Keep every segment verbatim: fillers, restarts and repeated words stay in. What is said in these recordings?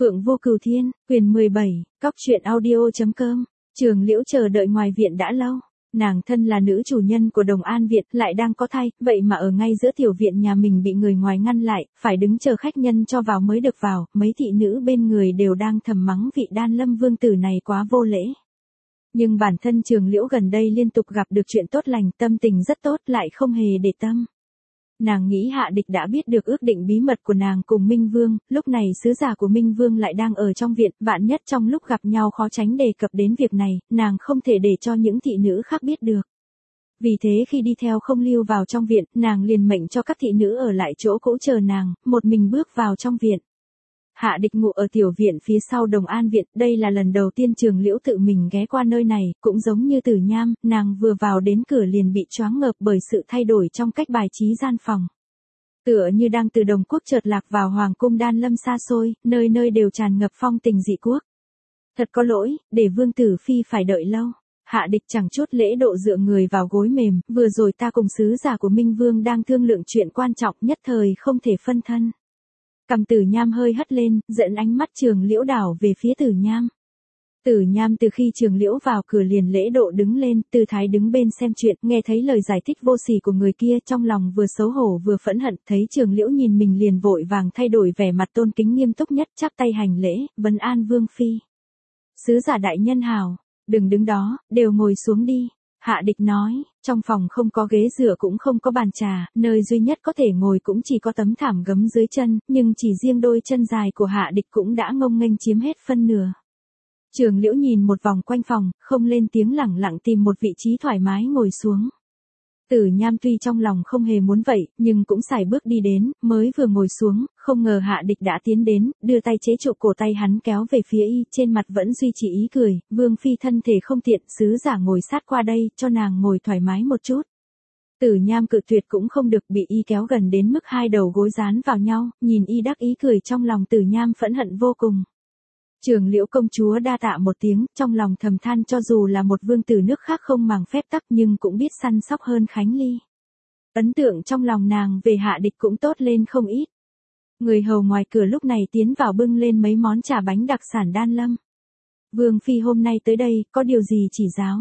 Phượng Vô Cửu Thiên, quyền mười bảy, cóc truyện audio.com, Trường Liễu chờ đợi ngoài viện đã lâu. Nàng thân là nữ chủ nhân của Đồng An Viện, lại đang có thai, vậy mà ở ngay giữa tiểu viện nhà mình bị người ngoài ngăn lại, phải đứng chờ khách nhân cho vào mới được vào, mấy thị nữ bên người đều đang thầm mắng vị Đan Lâm vương tử này quá vô lễ. Nhưng bản thân Trường Liễu gần đây liên tục gặp được chuyện tốt lành, tâm tình rất tốt, lại không hề để tâm. Nàng nghĩ Hạ Địch đã biết được ước định bí mật của nàng cùng Minh Vương, lúc này sứ giả của Minh Vương lại đang ở trong viện, vạn nhất trong lúc gặp nhau khó tránh đề cập đến việc này, nàng không thể để cho những thị nữ khác biết được. Vì thế khi đi theo Không Lưu vào trong viện, nàng liền mệnh cho các thị nữ ở lại chỗ cũ chờ nàng, một mình bước vào trong viện. Hạ Địch ngủ ở tiểu viện phía sau Đồng An Viện, đây là lần đầu tiên Trường Liễu tự mình ghé qua nơi này, cũng giống như Tử Nham, nàng vừa vào đến cửa liền bị choáng ngợp bởi sự thay đổi trong cách bài trí gian phòng. Tựa như đang từ Đồng Quốc chợt lạc vào Hoàng cung Đan Lâm xa xôi, nơi nơi đều tràn ngập phong tình dị quốc. Thật có lỗi, để Vương tử phi phải đợi lâu. Hạ Địch chẳng chút lễ độ dựa người vào gối mềm, vừa rồi ta cùng sứ giả của Minh Vương đang thương lượng chuyện quan trọng, nhất thời không thể phân thân. Cầm Tử Nham hơi hất lên, dẫn ánh mắt Trường Liễu đảo về phía Tử Nham. Tử Nham từ khi Trường Liễu vào cửa liền lễ độ đứng lên, tư thái đứng bên xem chuyện, nghe thấy lời giải thích vô sỉ của người kia, trong lòng vừa xấu hổ vừa phẫn hận, thấy Trường Liễu nhìn mình liền vội vàng thay đổi vẻ mặt tôn kính nghiêm túc nhất, chắp tay hành lễ, vấn an Vương phi. Sứ giả đại nhân hào, đừng đứng đó, đều ngồi xuống đi. Hạ Địch nói, trong phòng không có ghế dựa cũng không có bàn trà, nơi duy nhất có thể ngồi cũng chỉ có tấm thảm gấm dưới chân, nhưng chỉ riêng đôi chân dài của Hạ Địch cũng đã ngông nghênh chiếm hết phân nửa. Trường Liễu nhìn một vòng quanh phòng, không lên tiếng, lẳng lặng tìm một vị trí thoải mái ngồi xuống. Tử Nham tuy trong lòng không hề muốn vậy, nhưng cũng sải bước đi đến, mới vừa ngồi xuống, không ngờ Hạ Địch đã tiến đến, đưa tay chế trụ cổ tay hắn kéo về phía y, trên mặt vẫn duy trì ý cười, Vương phi thân thể không tiện, sứ giả ngồi sát qua đây, cho nàng ngồi thoải mái một chút. Tử Nham cự tuyệt cũng không được, bị y kéo gần đến mức hai đầu gối dán vào nhau, nhìn y đắc ý cười, trong lòng Tử Nham phẫn hận vô cùng. Trường Liễu công chúa đa tạ một tiếng, trong lòng thầm than cho dù là một vương tử nước khác không màng phép tắc nhưng cũng biết săn sóc hơn Khánh Ly. Ấn tượng trong lòng nàng về Hạ Địch cũng tốt lên không ít. Người hầu ngoài cửa lúc này tiến vào bưng lên mấy món trà bánh đặc sản Đan Lâm. Vương phi hôm nay tới đây, có điều gì chỉ giáo?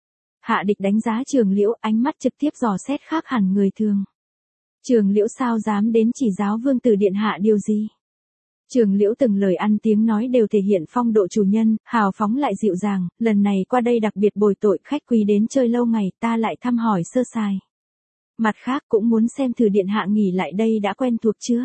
Hạ Địch đánh giá Trường Liễu, ánh mắt trực tiếp dò xét khác hẳn người thường. Trường Liễu sao dám đến chỉ giáo vương tử điện hạ điều gì? Trường Liễu từng lời ăn tiếng nói đều thể hiện phong độ chủ nhân, hào phóng lại dịu dàng, lần này qua đây đặc biệt bồi tội khách quý đến chơi lâu ngày, ta lại thăm hỏi sơ sài. Mặt khác cũng muốn xem thử điện hạ nghỉ lại đây đã quen thuộc chưa?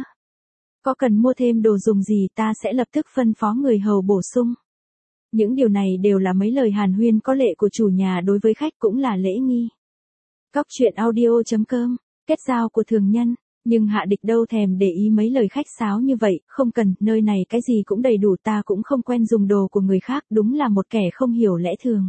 Có cần mua thêm đồ dùng gì ta sẽ lập tức phân phó người hầu bổ sung. Những điều này đều là mấy lời hàn huyên có lệ của chủ nhà đối với khách, cũng là lễ nghi. Cóc truyện audio.com, kết giao của thường nhân. Nhưng Hạ Địch đâu thèm để ý mấy lời khách sáo như vậy, không cần, nơi này cái gì cũng đầy đủ, ta cũng không quen dùng đồ của người khác, đúng là một kẻ không hiểu lẽ thường.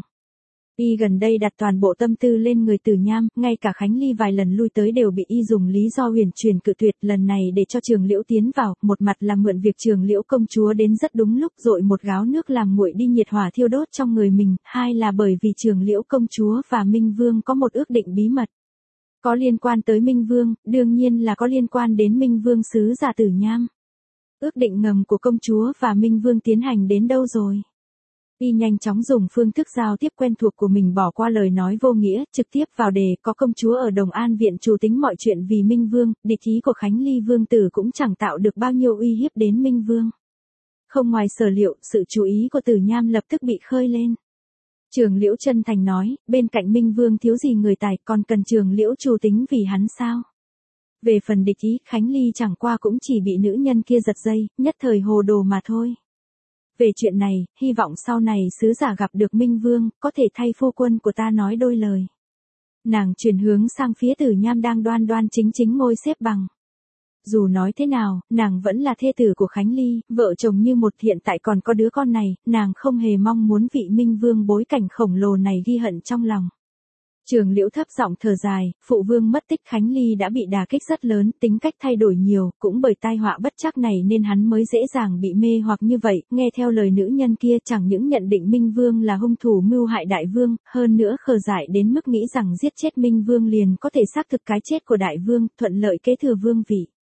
Y gần đây đặt toàn bộ tâm tư lên người Tử Nham, ngay cả Khánh Ly vài lần lui tới đều bị y dùng lý do huyền truyền cự tuyệt, lần này để cho Trường Liễu tiến vào, một mặt là mượn việc Trường Liễu công chúa đến rất đúng lúc, dội một gáo nước làm nguội đi nhiệt hỏa thiêu đốt trong người mình, hai là bởi vì Trường Liễu công chúa và Minh Vương có một ước định bí mật. Có liên quan tới Minh Vương, đương nhiên là có liên quan đến Minh Vương sứ giả Tử Nham. Ước định ngầm của công chúa và Minh Vương tiến hành đến đâu rồi? Y nhanh chóng dùng phương thức giao tiếp quen thuộc của mình, bỏ qua lời nói vô nghĩa, trực tiếp vào đề, có công chúa ở Đồng An Viện chủ tính mọi chuyện vì Minh Vương, địch ý của Khánh Ly vương tử cũng chẳng tạo được bao nhiêu uy hiếp đến Minh Vương. Không ngoài sở liệu, sự chú ý của Tử Nham lập tức bị khơi lên. Trường Liễu chân thành nói, bên cạnh Minh Vương thiếu gì người tài, còn cần Trường Liễu chủ tính vì hắn sao? Về phần địch ý, Khánh Ly chẳng qua cũng chỉ bị nữ nhân kia giật dây, nhất thời hồ đồ mà thôi. Về chuyện này, hy vọng sau này sứ giả gặp được Minh Vương, có thể thay phu quân của ta nói đôi lời. Nàng chuyển hướng sang phía Tử Nham đang đoan đoan chính chính ngồi xếp bằng. Dù nói thế nào, nàng vẫn là thê tử của Khánh Ly, vợ chồng như một, hiện tại còn có đứa con này, nàng không hề mong muốn vị Minh Vương bối cảnh khổng lồ này ghi hận trong lòng. Trường Liễu thấp giọng thở dài, phụ vương mất tích, Khánh Ly đã bị đả kích rất lớn, tính cách thay đổi nhiều, cũng bởi tai họa bất trắc này nên hắn mới dễ dàng bị mê hoặc như vậy, nghe theo lời nữ nhân kia, chẳng những nhận định Minh Vương là hung thủ mưu hại đại vương, hơn nữa khờ dại đến mức nghĩ rằng giết chết Minh Vương liền có thể xác thực cái chết của đại vương, thuận lợi kế thừa vương vị.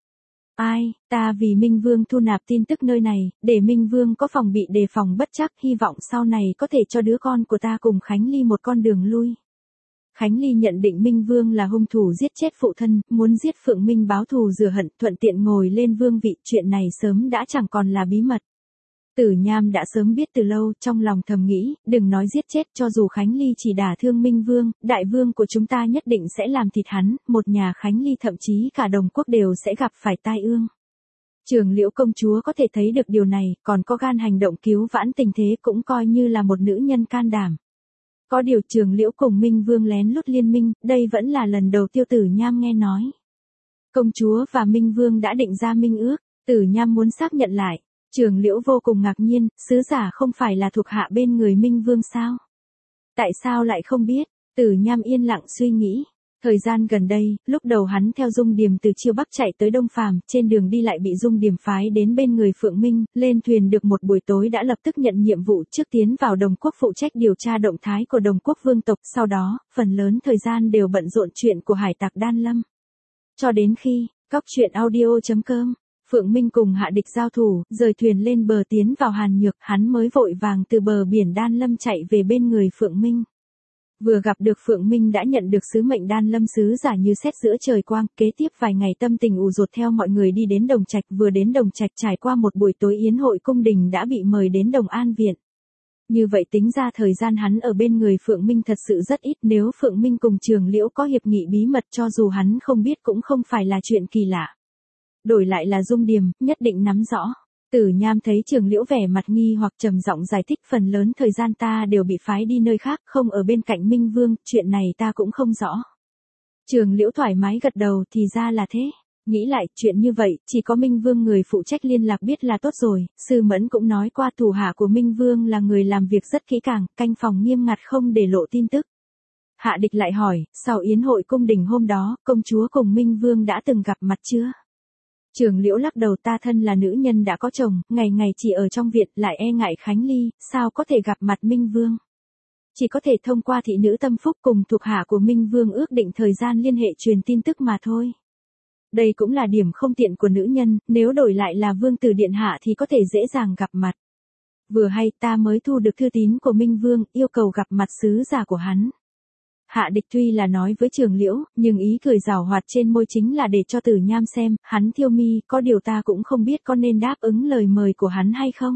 Ai, ta vì Minh Vương thu nạp tin tức nơi này, để Minh Vương có phòng bị đề phòng bất trắc, hy vọng sau này có thể cho đứa con của ta cùng Khánh Ly một con đường lui. Khánh Ly nhận định Minh Vương là hung thủ giết chết phụ thân, muốn giết Phượng Minh báo thù rửa hận, thuận tiện ngồi lên vương vị, chuyện này sớm đã chẳng còn là bí mật. Tử Nham đã sớm biết từ lâu, trong lòng thầm nghĩ, đừng nói giết chết, cho dù Khánh Ly chỉ đả thương Minh Vương, đại vương của chúng ta nhất định sẽ làm thịt hắn, một nhà Khánh Ly thậm chí cả đồng quốc đều sẽ gặp phải tai ương. Trường Liễu công chúa có thể thấy được điều này, còn có gan hành động cứu vãn tình thế, cũng coi như là một nữ nhân can đảm. Có điều Trường Liễu cùng Minh Vương lén lút liên minh, đây vẫn là lần đầu Tiêu Tử Nham nghe nói. Công chúa và Minh Vương đã định ra minh ước, Tử Nham muốn xác nhận lại. Trường Liễu vô cùng ngạc nhiên, sứ giả không phải là thuộc hạ bên người Minh Vương sao? Tại sao lại không biết? Tử Nham yên lặng suy nghĩ. Thời gian gần đây, lúc đầu hắn theo Dung Điềm từ Chiêu Bắc chạy tới Đông Phàm, trên đường đi lại bị Dung Điềm phái đến bên người Phượng Minh, lên thuyền được một buổi tối đã lập tức nhận nhiệm vụ trước tiến vào Đồng Quốc phụ trách điều tra động thái của Đồng Quốc vương tộc, sau đó, phần lớn thời gian đều bận rộn chuyện của hải tặc Đan Lâm. Cho đến khi, Cóc Truyện Audio chấm com, Phượng Minh cùng Hạ Địch giao thủ, rời thuyền lên bờ tiến vào Hàn Nhược, hắn mới vội vàng từ bờ biển Đan Lâm chạy về bên người Phượng Minh. Vừa gặp được Phượng Minh đã nhận được sứ mệnh Đan Lâm sứ giả như sét giữa trời quang, kế tiếp vài ngày tâm tình ù dột theo mọi người đi đến Đồng Trạch, vừa đến Đồng Trạch trải qua một buổi tối yến hội cung đình đã bị mời đến Đồng An Viện. Như vậy tính ra thời gian hắn ở bên người Phượng Minh thật sự rất ít, nếu Phượng Minh cùng Trường Liễu có hiệp nghị bí mật cho dù hắn không biết cũng không phải là chuyện kỳ lạ. Đổi lại là Dung Điềm, nhất định nắm rõ. Tử Nham thấy Trường Liễu vẻ mặt nghi hoặc trầm giọng giải thích, phần lớn thời gian ta đều bị phái đi nơi khác, không ở bên cạnh Minh Vương, chuyện này ta cũng không rõ. Trường Liễu thoải mái gật đầu, thì ra là thế. Nghĩ lại, chuyện như vậy, chỉ có Minh Vương người phụ trách liên lạc biết là tốt rồi, Sư Mẫn cũng nói qua thủ hạ của Minh Vương là người làm việc rất kỹ càng, canh phòng nghiêm ngặt không để lộ tin tức. Hạ Địch lại hỏi, sau yến hội cung đình hôm đó, công chúa cùng Minh Vương đã từng gặp mặt chưa? Trường Liễu lắc đầu, ta thân là nữ nhân đã có chồng, ngày ngày chỉ ở trong viện, lại e ngại Khánh Ly, sao có thể gặp mặt Minh Vương. Chỉ có thể thông qua thị nữ Tâm Phúc cùng thuộc hạ của Minh Vương ước định thời gian liên hệ truyền tin tức mà thôi. Đây cũng là điểm không tiện của nữ nhân, nếu đổi lại là Vương tử điện hạ thì có thể dễ dàng gặp mặt. Vừa hay ta mới thu được thư tín của Minh Vương, yêu cầu gặp mặt sứ giả của hắn. Hạ Địch tuy là nói với Trường Liễu, nhưng ý cười giảo hoạt trên môi chính là để cho Tử Nham xem, hắn thiêu mi, có điều ta cũng không biết có nên đáp ứng lời mời của hắn hay không.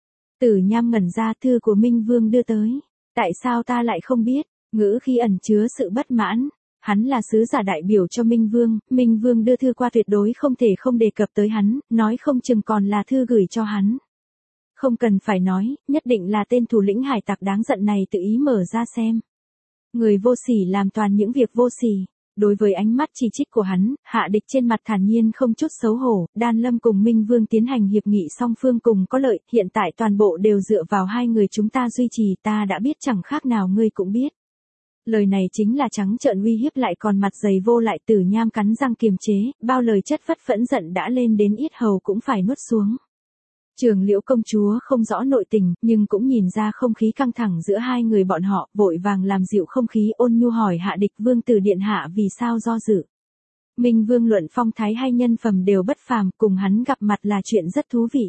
Tử Nham ngẩn ra, thư của Minh Vương đưa tới. Tại sao ta lại không biết, ngữ khi ẩn chứa sự bất mãn. Hắn là sứ giả đại biểu cho Minh Vương, Minh Vương đưa thư qua tuyệt đối không thể không đề cập tới hắn, nói không chừng còn là thư gửi cho hắn. Không cần phải nói, nhất định là tên thủ lĩnh hải tặc đáng giận này tự ý mở ra xem. Người vô sỉ làm toàn những việc vô sỉ. Đối với ánh mắt chỉ trích của hắn, Hạ Địch trên mặt thản nhiên không chút xấu hổ, Đan Lâm cùng Minh Vương tiến hành hiệp nghị song phương cùng có lợi, hiện tại toàn bộ đều dựa vào hai người chúng ta duy trì, ta đã biết chẳng khác nào ngươi cũng biết. Lời này chính là trắng trợn uy hiếp, lại còn mặt dày vô lại. Tử Nham cắn răng kiềm chế, bao lời chất phất phẫn giận đã lên đến yết hầu cũng phải nuốt xuống. Trường Liễu công chúa không rõ nội tình, nhưng cũng nhìn ra không khí căng thẳng giữa hai người bọn họ, vội vàng làm dịu không khí, ôn nhu hỏi Hạ Địch, Vương tử điện hạ vì sao do dự. Minh Vương luận phong thái hay nhân phẩm đều bất phàm, cùng hắn gặp mặt là chuyện rất thú vị.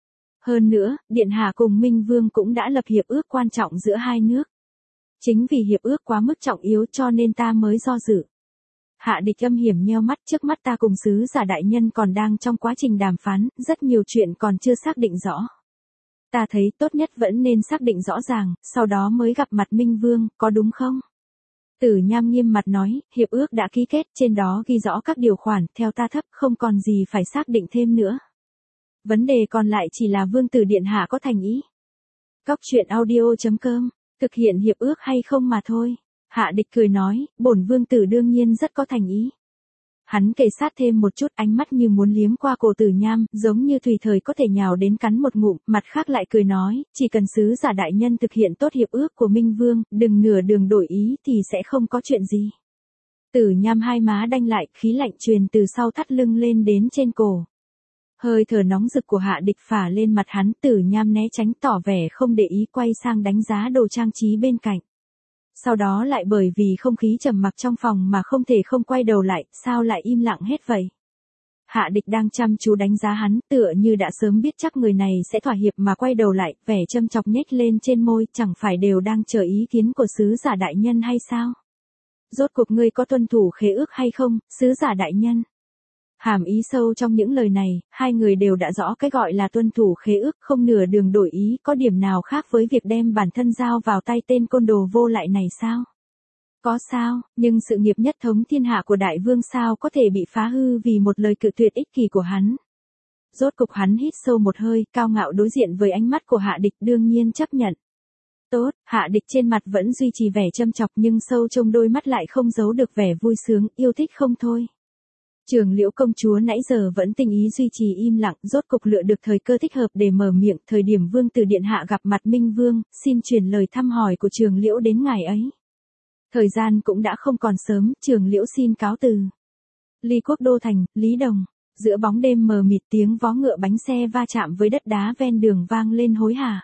Hơn nữa, điện hạ cùng Minh Vương cũng đã lập hiệp ước quan trọng giữa hai nước. Chính vì hiệp ước quá mức trọng yếu cho nên ta mới do dự. Hạ Địch âm hiểm nheo mắt, trước mắt ta cùng sứ giả đại nhân còn đang trong quá trình đàm phán, rất nhiều chuyện còn chưa xác định rõ. Ta thấy tốt nhất vẫn nên xác định rõ ràng, sau đó mới gặp mặt Minh Vương, có đúng không? Tử Nham nghiêm mặt nói, hiệp ước đã ký kết, trên đó ghi rõ các điều khoản, theo ta thấp không còn gì phải xác định thêm nữa. Vấn đề còn lại chỉ là Vương tử điện hạ có thành ý. Cóc Truyện Audio chấm com, thực hiện hiệp ước hay không mà thôi. Hạ Địch cười nói, bổn vương tử đương nhiên rất có thành ý. Hắn kề sát thêm một chút, ánh mắt như muốn liếm qua cổ Tử Nham, giống như tùy thời có thể nhào đến cắn một ngụm, mặt khác lại cười nói, chỉ cần sứ giả đại nhân thực hiện tốt hiệp ước của Minh Vương, đừng nửa đường đổi ý thì sẽ không có chuyện gì. Tử Nham hai má đanh lại, khí lạnh truyền từ sau thắt lưng lên đến trên cổ. Hơi thở nóng rực của Hạ Địch phả lên mặt hắn, Tử Nham né tránh tỏ vẻ không để ý, quay sang đánh giá đồ trang trí bên cạnh. Sau đó lại bởi vì không khí trầm mặc trong phòng mà không thể không quay đầu lại, sao lại im lặng hết vậy? Hạ Địch đang chăm chú đánh giá hắn, tựa như đã sớm biết chắc người này sẽ thỏa hiệp mà quay đầu lại, vẻ châm chọc nhếch lên trên môi, chẳng phải đều đang chờ ý kiến của sứ giả đại nhân hay sao? Rốt cuộc ngươi có tuân thủ khế ước hay không, sứ giả đại nhân? Hàm ý sâu trong những lời này, hai người đều đã rõ cái gọi là tuân thủ khế ước, không nửa đường đổi ý, có điểm nào khác với việc đem bản thân giao vào tay tên côn đồ vô lại này sao? Có sao, nhưng sự nghiệp nhất thống thiên hạ của đại vương sao có thể bị phá hư vì một lời cự tuyệt ích kỷ của hắn. Rốt cục hắn hít sâu một hơi, cao ngạo đối diện với ánh mắt của Hạ Địch, đương nhiên chấp nhận. Tốt, Hạ Địch trên mặt vẫn duy trì vẻ châm chọc nhưng sâu trong đôi mắt lại không giấu được vẻ vui sướng, yêu thích không thôi. Trường Liễu công chúa nãy giờ vẫn tình ý duy trì im lặng, rốt cục lựa được thời cơ thích hợp để mở miệng, thời điểm vương tử điện hạ gặp mặt Minh Vương, xin truyền lời thăm hỏi của Trường Liễu đến ngài ấy. Thời gian cũng đã không còn sớm, Trường Liễu xin cáo từ. Ly Quốc đô thành, Lý Đồng, giữa bóng đêm mờ mịt tiếng vó ngựa bánh xe va chạm với đất đá ven đường vang lên hối hả.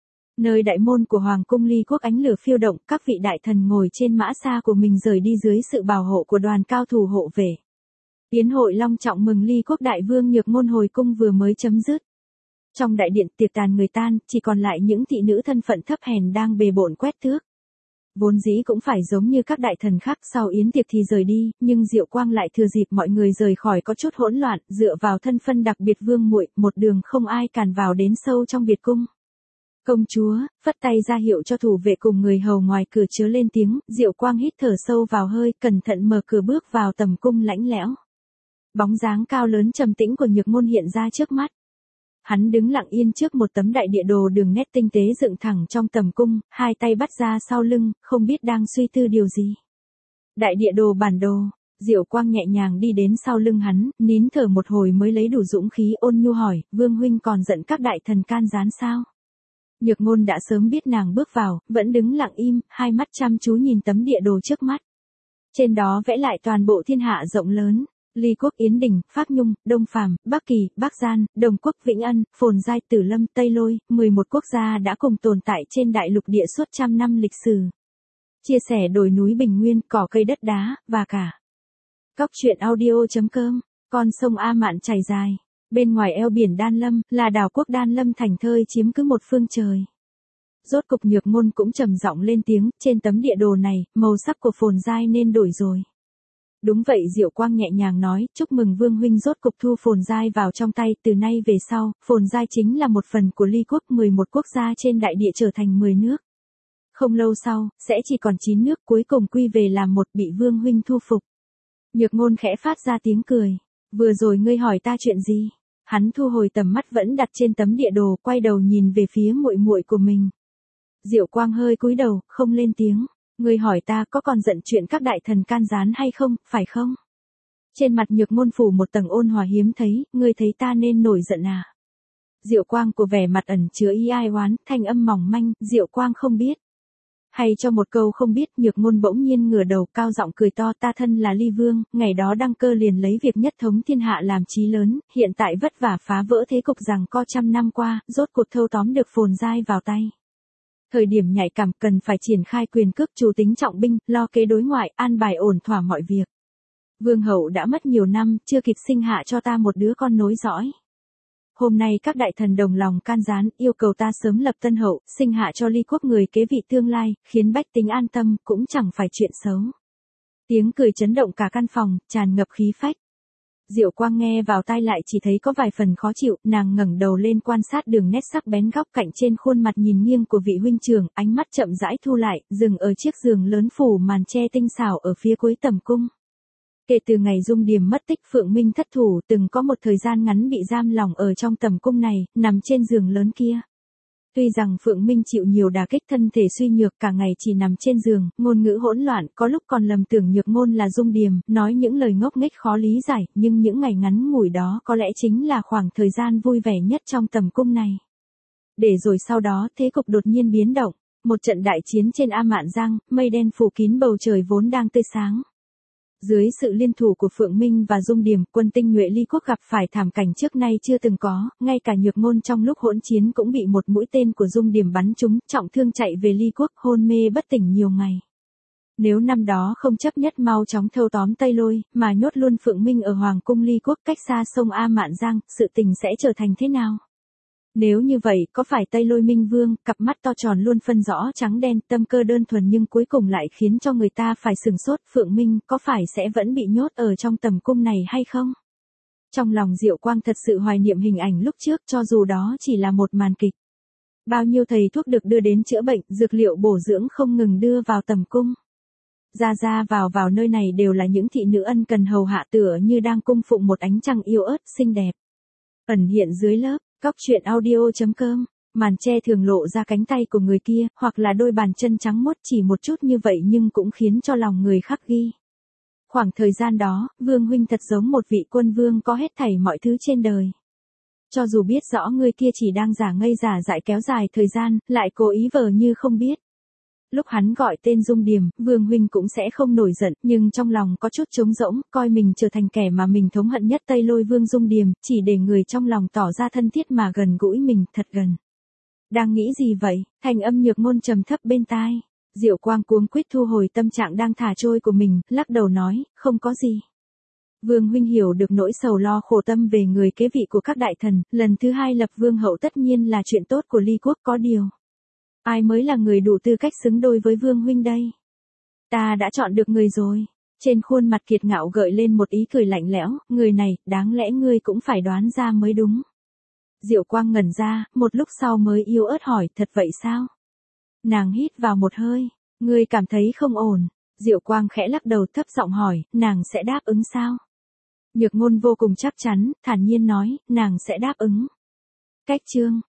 Nơi đại môn của Hoàng cung Ly Quốc ánh lửa phiêu động, các vị đại thần ngồi trên mã xa của mình rời đi dưới sự bảo hộ của đoàn cao thủ hộ vệ. Yến hội long trọng mừng Ly Quốc đại vương Nhược Ngôn hồi cung vừa mới chấm dứt. Trong đại điện tiệc tàn người tan, chỉ còn lại những thị nữ thân phận thấp hèn đang bề bộn quét tước. Vốn dĩ cũng phải giống như các đại thần khác sau yến tiệc thì rời đi, nhưng Diệu Quang lại thừa dịp mọi người rời khỏi có chút hỗn loạn, dựa vào thân phân đặc biệt vương muội, một đường không ai cản vào đến sâu trong biệt cung. Công chúa, phất tay ra hiệu cho thủ vệ cùng người hầu ngoài cửa chớ lên tiếng, Diệu Quang hít thở sâu vào hơi, cẩn thận mở cửa bước vào tầm cung lãnh lẽo. Bóng dáng cao lớn trầm tĩnh của Nhược Ngôn hiện ra trước mắt. Hắn đứng lặng yên trước một tấm đại địa đồ đường nét tinh tế dựng thẳng trong tầm cung, hai tay bắt ra sau lưng, không biết đang suy tư điều gì. Đại địa đồ bản đồ, Diệu Quang nhẹ nhàng đi đến sau lưng hắn, nín thở một hồi mới lấy đủ dũng khí ôn nhu hỏi, Vương huynh còn giận các đại thần can gián sao? Nhược Ngôn đã sớm biết nàng bước vào, vẫn đứng lặng im, hai mắt chăm chú nhìn tấm địa đồ trước mắt. Trên đó vẽ lại toàn bộ thiên hạ rộng lớn. Ly Quốc Yến Đình, Pháp Nhung, Đông Phàm, Bắc Kỳ, Bắc Gian, Đồng Quốc Vĩnh Ân, Phồn Giai, Tử Lâm, Tây Lôi, mười một quốc gia đã cùng tồn tại trên đại lục địa suốt trăm năm lịch sử. Chia sẻ đồi núi bình nguyên, cỏ cây đất đá, và cả. Cóc truyện audio chấm com, con sông A Mạn chảy dài. Bên ngoài eo biển Đan Lâm, là đảo quốc Đan Lâm thành thơi chiếm cứ một phương trời. Rốt cục Nhược Ngôn cũng trầm giọng lên tiếng, trên tấm địa đồ này, màu sắc của Phồn Giai nên đổi rồi. Đúng vậy, Diệu Quang nhẹ nhàng nói, chúc mừng Vương huynh rốt cục thu Phồn Giai vào trong tay, từ nay về sau, Phồn Giai chính là một phần của Ly Quốc, mười một quốc gia trên đại địa trở thành mười nước. Không lâu sau, sẽ chỉ còn chín nước cuối cùng quy về làm một, bị Vương huynh thu phục. Nhược Ngôn khẽ phát ra tiếng cười, vừa rồi ngươi hỏi ta chuyện gì? Hắn thu hồi tầm mắt vẫn đặt trên tấm địa đồ, quay đầu nhìn về phía muội muội của mình. Diệu Quang hơi cúi đầu, không lên tiếng. Ngươi hỏi ta có còn giận chuyện các đại thần can gián hay không, phải không? Trên mặt Nhược Ngôn phủ một tầng ôn hòa hiếm thấy, ngươi thấy ta nên nổi giận à? Diệu Quang của vẻ mặt ẩn chứa ý ai oán, thanh âm mỏng manh, Diệu Quang không biết. Hay cho một câu không biết, Nhược Ngôn bỗng nhiên ngửa đầu cao giọng cười to, ta thân là Ly Vương, ngày đó đăng cơ liền lấy việc nhất thống thiên hạ làm chí lớn, hiện tại vất vả phá vỡ thế cục rằng co trăm năm qua, rốt cuộc thâu tóm được Phồn Giai vào tay. Thời điểm nhạy cảm cần phải triển khai quyền cước chủ tính trọng binh, lo kế đối ngoại, an bài ổn thỏa mọi việc. Vương hậu đã mất nhiều năm, chưa kịp sinh hạ cho ta một đứa con nối dõi. Hôm nay các đại thần đồng lòng can gián, yêu cầu ta sớm lập tân hậu, sinh hạ cho Ly Quốc người kế vị tương lai, khiến bách tính an tâm, cũng chẳng phải chuyện xấu. Tiếng cười chấn động cả căn phòng, tràn ngập khí phách. Diệu Quang nghe vào tai lại chỉ thấy có vài phần khó chịu, nàng ngẩng đầu lên quan sát đường nét sắc bén góc cạnh trên khuôn mặt nhìn nghiêng của vị huynh trưởng, ánh mắt chậm rãi thu lại, dừng ở chiếc giường lớn phủ màn che tinh xảo ở phía cuối tầm cung. Kể từ ngày Dung Điềm mất tích, Phượng Minh thất thủ, từng có một thời gian ngắn bị giam lỏng ở trong tầm cung này, nằm trên giường lớn kia. Tuy rằng Phượng Minh chịu nhiều đả kích, thân thể suy nhược, cả ngày chỉ nằm trên giường, ngôn ngữ hỗn loạn, có lúc còn lầm tưởng Nhược Ngôn là Dung Điềm, nói những lời ngốc nghếch khó lý giải, nhưng những ngày ngắn ngủi đó có lẽ chính là khoảng thời gian vui vẻ nhất trong tầm cung này. Để rồi sau đó, thế cục đột nhiên biến động, một trận đại chiến trên A Mạn Giang, mây đen phủ kín bầu trời vốn đang tươi sáng. Dưới sự liên thủ của Phượng Minh và Dung Điềm, quân tinh nhuệ Ly Quốc gặp phải thảm cảnh trước nay chưa từng có, ngay cả Nhược Ngôn trong lúc hỗn chiến cũng bị một mũi tên của Dung Điềm bắn trúng, trọng thương chạy về Ly Quốc, hôn mê bất tỉnh nhiều ngày. Nếu năm đó không chấp nhất mau chóng thâu tóm Tây Lôi, mà nhốt luôn Phượng Minh ở Hoàng cung Ly Quốc cách xa sông A Mạn Giang, sự tình sẽ trở thành thế nào? Nếu như vậy, có phải Tây Lôi Minh Vương, cặp mắt to tròn luôn phân rõ trắng đen, tâm cơ đơn thuần nhưng cuối cùng lại khiến cho người ta phải sừng sốt, Phượng Minh có phải sẽ vẫn bị nhốt ở trong tầm cung này hay không? Trong lòng Diệu Quang thật sự hoài niệm hình ảnh lúc trước, cho dù đó chỉ là một màn kịch. Bao nhiêu thầy thuốc được đưa đến chữa bệnh, dược liệu bổ dưỡng không ngừng đưa vào tầm cung. Ra ra vào vào nơi này đều là những thị nữ ân cần hầu hạ tựa như đang cung phụng một ánh trăng yêu ớt, xinh đẹp. Ẩn hiện dưới lớp, Cóc truyện audio.com, màn che thường lộ ra cánh tay của người kia, hoặc là đôi bàn chân trắng muốt chỉ một chút như vậy nhưng cũng khiến cho lòng người khắc ghi. Khoảng thời gian đó, Vương huynh thật giống một vị quân vương có hết thảy mọi thứ trên đời. Cho dù biết rõ người kia chỉ đang giả ngây giả dại kéo dài thời gian, lại cố ý vờ như không biết. Lúc hắn gọi tên Dung Điềm, Vương huynh cũng sẽ không nổi giận, nhưng trong lòng có chút trống rỗng, coi mình trở thành kẻ mà mình thống hận nhất Tây Lôi Vương Dung Điềm, chỉ để người trong lòng tỏ ra thân thiết mà gần gũi mình, thật gần. Đang nghĩ gì vậy? Thanh âm Nhược Ngôn trầm thấp bên tai. Diệu Quang cuống quýt thu hồi tâm trạng đang thả trôi của mình, lắc đầu nói, không có gì. Vương huynh hiểu được nỗi sầu lo khổ tâm về người kế vị của các đại thần, lần thứ hai lập vương hậu tất nhiên là chuyện tốt của Ly Quốc, có điều. Ai mới là người đủ tư cách xứng đôi với Vương huynh đây? Ta đã chọn được người rồi. Trên khuôn mặt Kiệt Ngạo gợi lên một ý cười lạnh lẽo, người này, đáng lẽ ngươi cũng phải đoán ra mới đúng. Diệu Quang ngẩn ra, một lúc sau mới yếu ớt hỏi, thật vậy sao? Nàng hít vào một hơi, ngươi cảm thấy không ổn. Diệu Quang khẽ lắc đầu thấp giọng hỏi, nàng sẽ đáp ứng sao? Nhược Ngôn vô cùng chắc chắn, thản nhiên nói, nàng sẽ đáp ứng. Cách chương